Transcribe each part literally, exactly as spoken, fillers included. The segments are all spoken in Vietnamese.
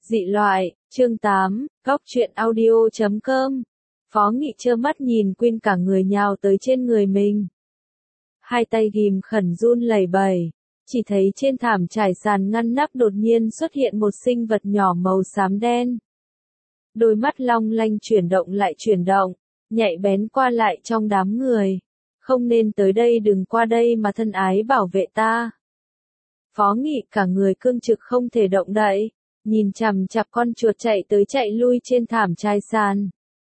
Dị loại, chương tám, góc truyện audio chấm com. Phó Nghị trơ mắt nhìn Quyên cả người nhào tới trên người mình. Hai tay ghim khẩn run lẩy bẩy, chỉ thấy trên thảm trải sàn ngăn nắp đột nhiên xuất hiện một sinh vật nhỏ màu xám đen. Đôi mắt long lanh chuyển động lại chuyển động, nhạy bén qua lại trong đám người. Không nên tới đây, đừng qua đây mà thân ái bảo vệ ta. Phó Nghị cả người cương trực không thể động đậy, nhìn chằm chằm con chuột chạy tới chạy lui trên thảm trải sàn.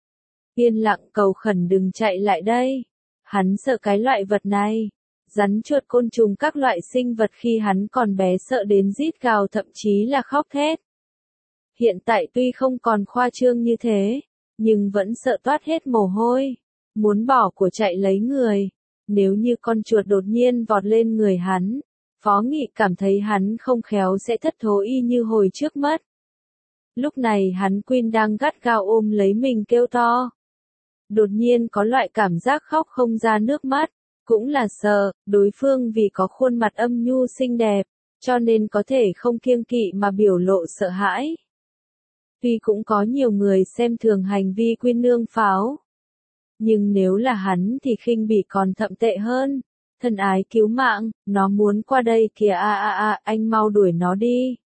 Yên lặng cầu khẩn đừng chạy lại đây. Hắn sợ cái loại vật này. Rắn chuột côn trùng các loại sinh vật khi hắn còn bé sợ đến rít gào, thậm chí là khóc thét. Hiện tại tuy không còn khoa trương như thế, nhưng vẫn sợ toát hết mồ hôi, muốn bỏ của chạy lấy người. Nếu như con chuột đột nhiên vọt lên người hắn, Phó Nghị cảm thấy hắn không khéo sẽ thất thố y như hồi trước mất. Lúc này hắn Quyên đang gắt gao ôm lấy mình kêu to. Đột nhiên có loại cảm giác khóc không ra nước mắt, cũng là sợ, đối phương vì có khuôn mặt âm nhu xinh đẹp, cho nên có thể không kiêng kỵ mà biểu lộ sợ hãi. Tuy cũng có nhiều người xem thường hành vi Quyên nương pháo, nhưng nếu là hắn thì khinh bỉ còn thậm tệ hơn. Thân ái cứu mạng, nó muốn qua đây kìa, a a a, anh mau đuổi nó đi.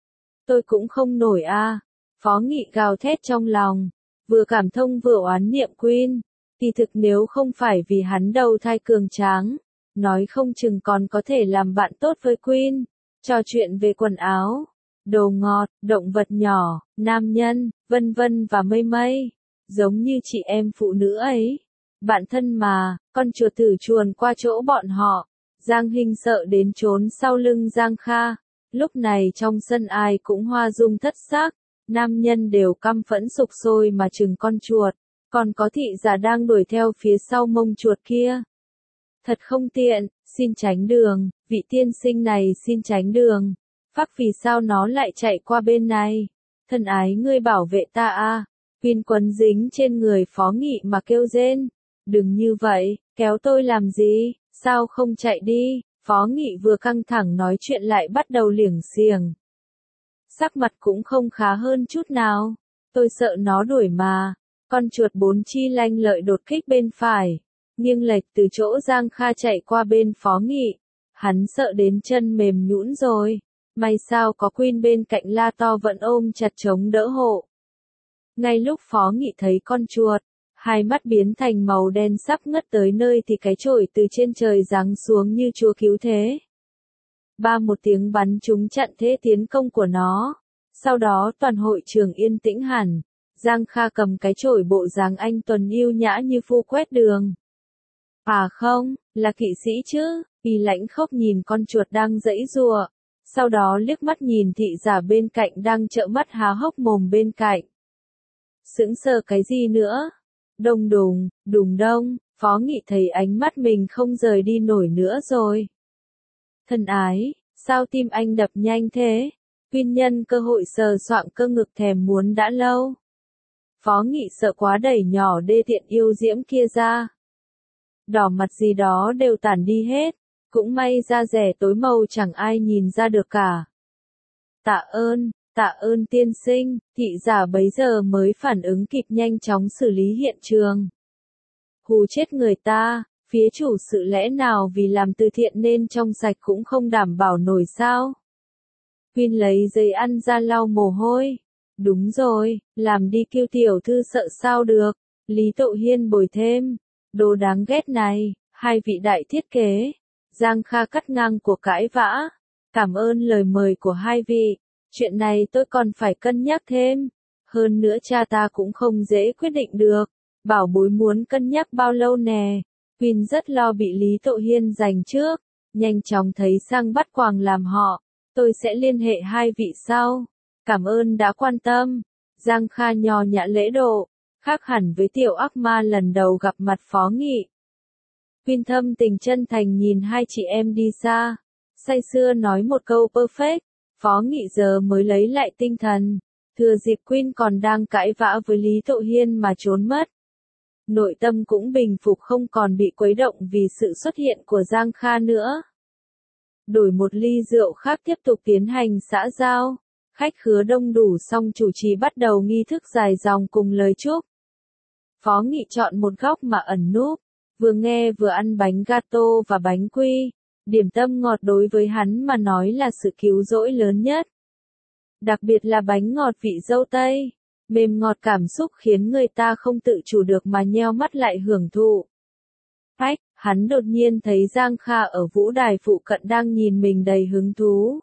Tôi cũng không nổi a. À. Phó Nghị gào thét trong lòng, vừa cảm thông vừa oán niệm Quyên. Kỳ thực nếu không phải vì hắn đầu thai cường tráng, nói không chừng còn có thể làm bạn tốt với Quyên, trò chuyện về quần áo, đồ ngọt, động vật nhỏ, nam nhân, vân vân và mây mây, giống như chị em phụ nữ ấy. Bạn thân mà, con chuột thử chuồn qua chỗ bọn họ. Giang Hinh sợ đến trốn sau lưng Giang Kha. Lúc này trong sân ai cũng hoa dung thất sắc, nam nhân đều căm phẫn sục sôi mà chừng con chuột, còn có thị giả đang đuổi theo phía sau mông chuột kia. Thật không tiện, xin tránh đường, vị tiên sinh này xin tránh đường. Phắc vì sao nó lại chạy qua bên này? Thân ái ngươi bảo vệ ta a. Quyên quấn dính trên người Phó Nghị mà kêu rên. Đừng như vậy, kéo tôi làm gì, sao không chạy đi? Phó Nghị vừa căng thẳng nói chuyện lại bắt đầu liểng xiềng. Sắc mặt cũng không khá hơn chút nào. Tôi sợ nó đuổi mà. Con chuột bốn chi lanh lợi đột kích bên phải, nghiêng lệch từ chỗ Giang Kha chạy qua bên Phó Nghị. Hắn sợ đến chân mềm nhũn rồi. May sao có Quyên bên cạnh la to vẫn ôm chặt chống đỡ hộ. Ngay lúc Phó Nghị thấy con chuột, hai mắt biến thành màu đen sắp ngất tới nơi thì cái chổi từ trên trời giáng xuống như chúa cứu thế. Ba một tiếng bắn trúng chặn thế tiến công của nó. Sau đó toàn hội trường yên tĩnh hẳn. Giang Kha cầm cái chổi bộ dáng anh tuấn yêu nhã như phu quét đường. À không, là kỵ sĩ chứ, Y lãnh khốc nhìn con chuột đang giãy giụa. Sau đó liếc mắt nhìn thị giả bên cạnh đang trợn mắt há hốc mồm bên cạnh. Sững sờ cái gì nữa? Đông đùng, đùng đông, Phó Nghị thấy ánh mắt mình không rời đi nổi nữa rồi. Thân ái, sao tim anh đập nhanh thế? Quyên nhân cơ hội sờ soạng cơ ngực thèm muốn đã lâu. Phó Nghị sợ quá đẩy nhỏ đê tiện yêu diễm kia ra. Đỏ mặt gì đó đều tản đi hết, cũng may da rẻ tối màu chẳng ai nhìn ra được cả. Tạ ơn, tạ ơn tiên sinh, thị giả bấy giờ mới phản ứng kịp nhanh chóng xử lý hiện trường. Hù chết người ta, phía chủ sự lẽ nào vì làm từ thiện nên trong sạch cũng không đảm bảo nổi sao? Quyên lấy giấy ăn ra lau mồ hôi. Đúng rồi, làm đi kêu tiểu thư sợ sao được. Lý Tộ Hiên bồi thêm. Đồ đáng ghét này, hai vị đại thiết kế. Giang Kha cắt ngang cuộc cãi vã. Cảm ơn lời mời của hai vị. Chuyện này tôi còn phải cân nhắc thêm. Hơn nữa cha ta cũng không dễ quyết định được. Bảo bối muốn cân nhắc bao lâu nè. Quyên rất lo bị Lý Tộ Hiên giành trước. Nhanh chóng thấy sang bắt quàng làm họ. Tôi sẽ liên hệ hai vị sau. Cảm ơn đã quan tâm. Giang Kha nho nhã lễ độ, khác hẳn với tiểu ác ma lần đầu gặp mặt Phó Nghị. Quyên thâm tình chân thành nhìn hai chị em đi xa, say sưa nói một câu perfect. Phó Nghị giờ mới lấy lại tinh thần, thừa dịp Quyên còn đang cãi vã với Lý Tộ Hiên mà trốn mất. Nội tâm cũng bình phục, không còn bị quấy động vì sự xuất hiện của Giang Kha nữa. Đổi một ly rượu khác tiếp tục tiến hành xã giao. Khách khứa đông đủ xong chủ trì bắt đầu nghi thức dài dòng cùng lời chúc. Phó Nghị chọn một góc mà ẩn núp, vừa nghe vừa ăn bánh gato và bánh quy. Điểm tâm ngọt đối với hắn mà nói là sự cứu rỗi lớn nhất. Đặc biệt là bánh ngọt vị dâu tây, mềm ngọt cảm xúc khiến người ta không tự chủ được mà nheo mắt lại hưởng thụ. Ách, hắn đột nhiên thấy Giang Kha ở vũ đài phụ cận đang nhìn mình đầy hứng thú.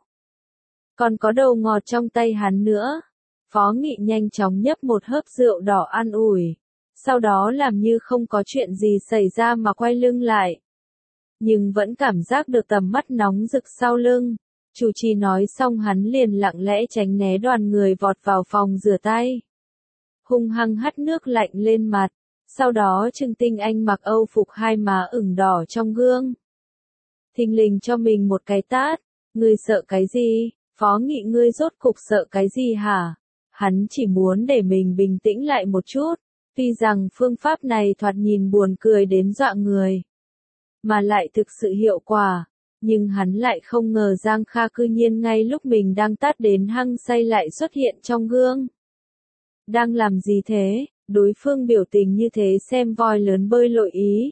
Còn có đầu ngọt trong tay hắn nữa. Phó Nghị nhanh chóng nhấp một hớp rượu đỏ an ủi. Sau đó làm như không có chuyện gì xảy ra mà quay lưng lại. Nhưng vẫn cảm giác được tầm mắt nóng rực sau lưng. Chủ trì nói xong hắn liền lặng lẽ tránh né đoàn người vọt vào phòng rửa tay. Hung hăng hắt nước lạnh lên mặt. Sau đó Trương Tinh Anh mặc Âu phục hai má ửng đỏ trong gương. Thình lình cho mình một cái tát. Ngươi sợ cái gì? Phó Nghị ngươi rốt cục sợ cái gì hả? Hắn chỉ muốn để mình bình tĩnh lại một chút. Tuy rằng phương pháp này thoạt nhìn buồn cười đến dọa người. Mà lại thực sự hiệu quả. Nhưng hắn lại không ngờ Giang Kha cư nhiên ngay lúc mình đang tát đến hăng say lại xuất hiện trong gương. Đang làm gì thế? Đối phương biểu tình như thế xem voi lớn bơi lội ý.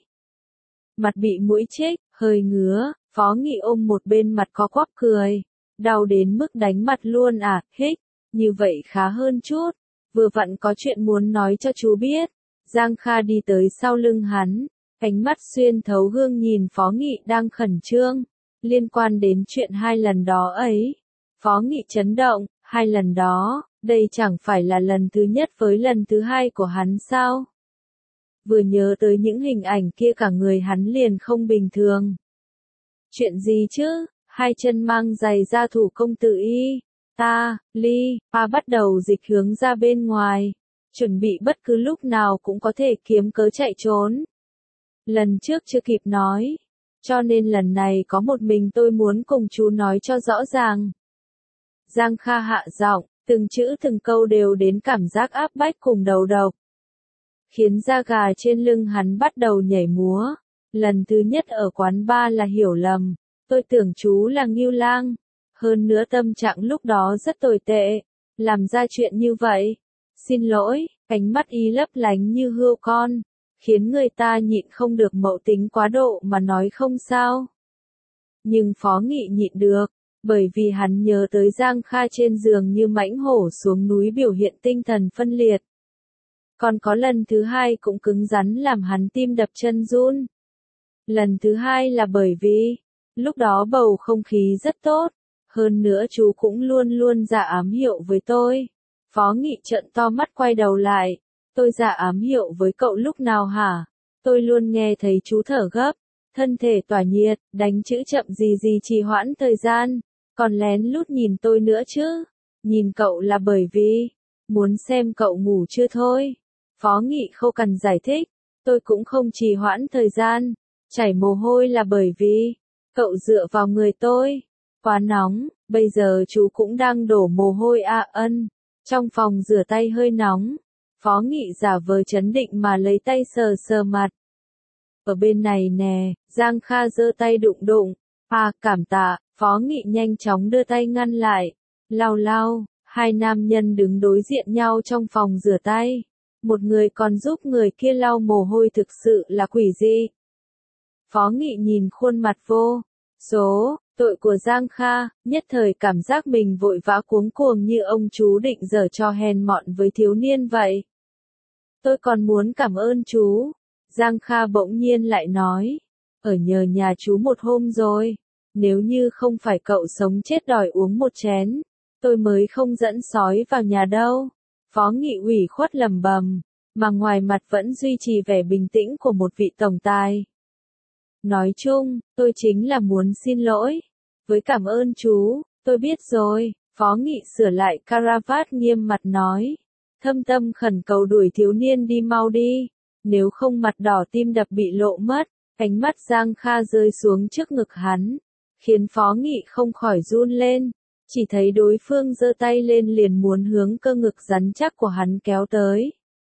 Mặt bị mũi chích, hơi ngứa, Phó Nghị ôm một bên mặt có quắp cười. Đau đến mức đánh mặt luôn à, hích, như vậy khá hơn chút. Vừa vặn có chuyện muốn nói cho chú biết. Giang Kha đi tới sau lưng hắn, ánh mắt xuyên thấu gương nhìn Phó Nghị đang khẩn trương. Liên quan đến chuyện hai lần đó ấy. Phó Nghị chấn động, hai lần đó, đây chẳng phải là lần thứ nhất với lần thứ hai của hắn sao? Vừa nhớ tới những hình ảnh kia cả người hắn liền không bình thường. Chuyện gì chứ? Hai chân mang giày da thủ công tự y. Ta, Ly, pa bắt đầu dịch hướng ra bên ngoài. Chuẩn bị bất cứ lúc nào cũng có thể kiếm cớ chạy trốn. Lần trước chưa kịp nói. Cho nên lần này có một mình tôi muốn cùng chú nói cho rõ ràng. Giang Kha hạ giọng, từng chữ từng câu đều đến cảm giác áp bách cùng đầu độc. Khiến da gà trên lưng hắn bắt đầu nhảy múa. Lần thứ nhất ở quán bar là hiểu lầm. Tôi tưởng chú là Ngưu Lang. Hơn nữa tâm trạng lúc đó rất tồi tệ. Làm ra chuyện như vậy. Xin lỗi, ánh mắt y lấp lánh như hươu con. Khiến người ta nhịn không được mậu tính quá độ mà nói không sao. Nhưng Phó Nghị nhịn được. Bởi vì hắn nhớ tới Giang Kha trên giường như mãnh hổ xuống núi biểu hiện tinh thần phân liệt. Còn có lần thứ hai cũng cứng rắn làm hắn tim đập chân run. Lần thứ hai là bởi vì, lúc đó bầu không khí rất tốt. Hơn nữa chú cũng luôn luôn dạ ám hiệu với tôi. Phó Nghị trợn to mắt quay đầu lại. Tôi dạ ám hiệu với cậu lúc nào hả? Tôi luôn nghe thấy chú thở gấp. Thân thể tỏa nhiệt, đánh chữ chậm gì gì trì hoãn thời gian. Còn lén lút nhìn tôi nữa chứ. Nhìn cậu là bởi vì, muốn xem cậu ngủ chưa thôi. Phó Nghị không cần giải thích. Tôi cũng không trì hoãn thời gian. Chảy mồ hôi là bởi vì, cậu dựa vào người tôi. Quá nóng, bây giờ chú cũng đang đổ mồ hôi à ân. Trong phòng rửa tay hơi nóng. Phó Nghị giả vờ chấn định mà lấy tay sờ sờ mặt. Ở bên này nè, Giang Kha giơ tay đụng đụng. À, cảm tạ, Phó Nghị nhanh chóng đưa tay ngăn lại. Lau lau, hai nam nhân đứng đối diện nhau trong phòng rửa tay. Một người còn giúp người kia lau mồ hôi thực sự là quỷ dị. Phó Nghị nhìn khuôn mặt vô số, tội của Giang Kha, nhất thời cảm giác mình vội vã cuống cuồng như ông chú định giở trò hèn mọn với thiếu niên vậy. Tôi còn muốn cảm ơn chú. Giang Kha bỗng nhiên lại nói. Ở nhờ nhà chú một hôm rồi. Nếu như không phải cậu sống chết đòi uống một chén. Tôi mới không dẫn sói vào nhà đâu. Phó Nghị ủy khuất lầm bầm. Mà ngoài mặt vẫn duy trì vẻ bình tĩnh của một vị tổng tài. Nói chung, tôi chính là muốn xin lỗi. Với cảm ơn chú, tôi biết rồi. Phó Nghị sửa lại caravat nghiêm mặt nói. Thâm tâm khẩn cầu đuổi thiếu niên đi mau đi. Nếu không mặt đỏ tim đập bị lộ mất. Ánh mắt Giang Kha rơi xuống trước ngực hắn. Khiến Phó Nghị không khỏi run lên. Chỉ thấy đối phương giơ tay lên liền muốn hướng cơ ngực rắn chắc của hắn kéo tới.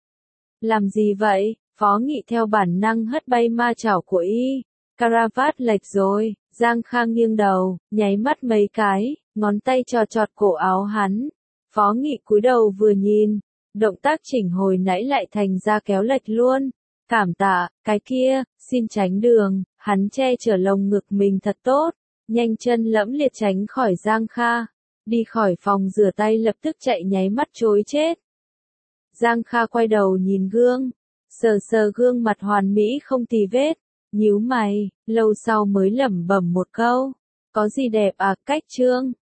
Làm gì vậy? Phó Nghị theo bản năng hất bay ma chảo của y. Caravat lệch rồi. Giang Kha nghiêng đầu, nháy mắt mấy cái, ngón tay trò chọt cổ áo hắn. Phó Nghị cúi đầu vừa nhìn, động tác chỉnh hồi nãy lại thành ra kéo lệch luôn. Cảm tạ, cái kia, xin tránh đường, hắn che chở lồng ngực mình thật tốt, nhanh chân lẫm liệt tránh khỏi Giang Kha. Đi khỏi phòng rửa tay lập tức chạy nháy mắt trối chết. Giang Kha quay đầu nhìn gương, sờ sờ gương mặt hoàn mỹ không tì vết, nhíu mày, lâu sau mới lẩm bẩm một câu, có gì đẹp à, cách trương.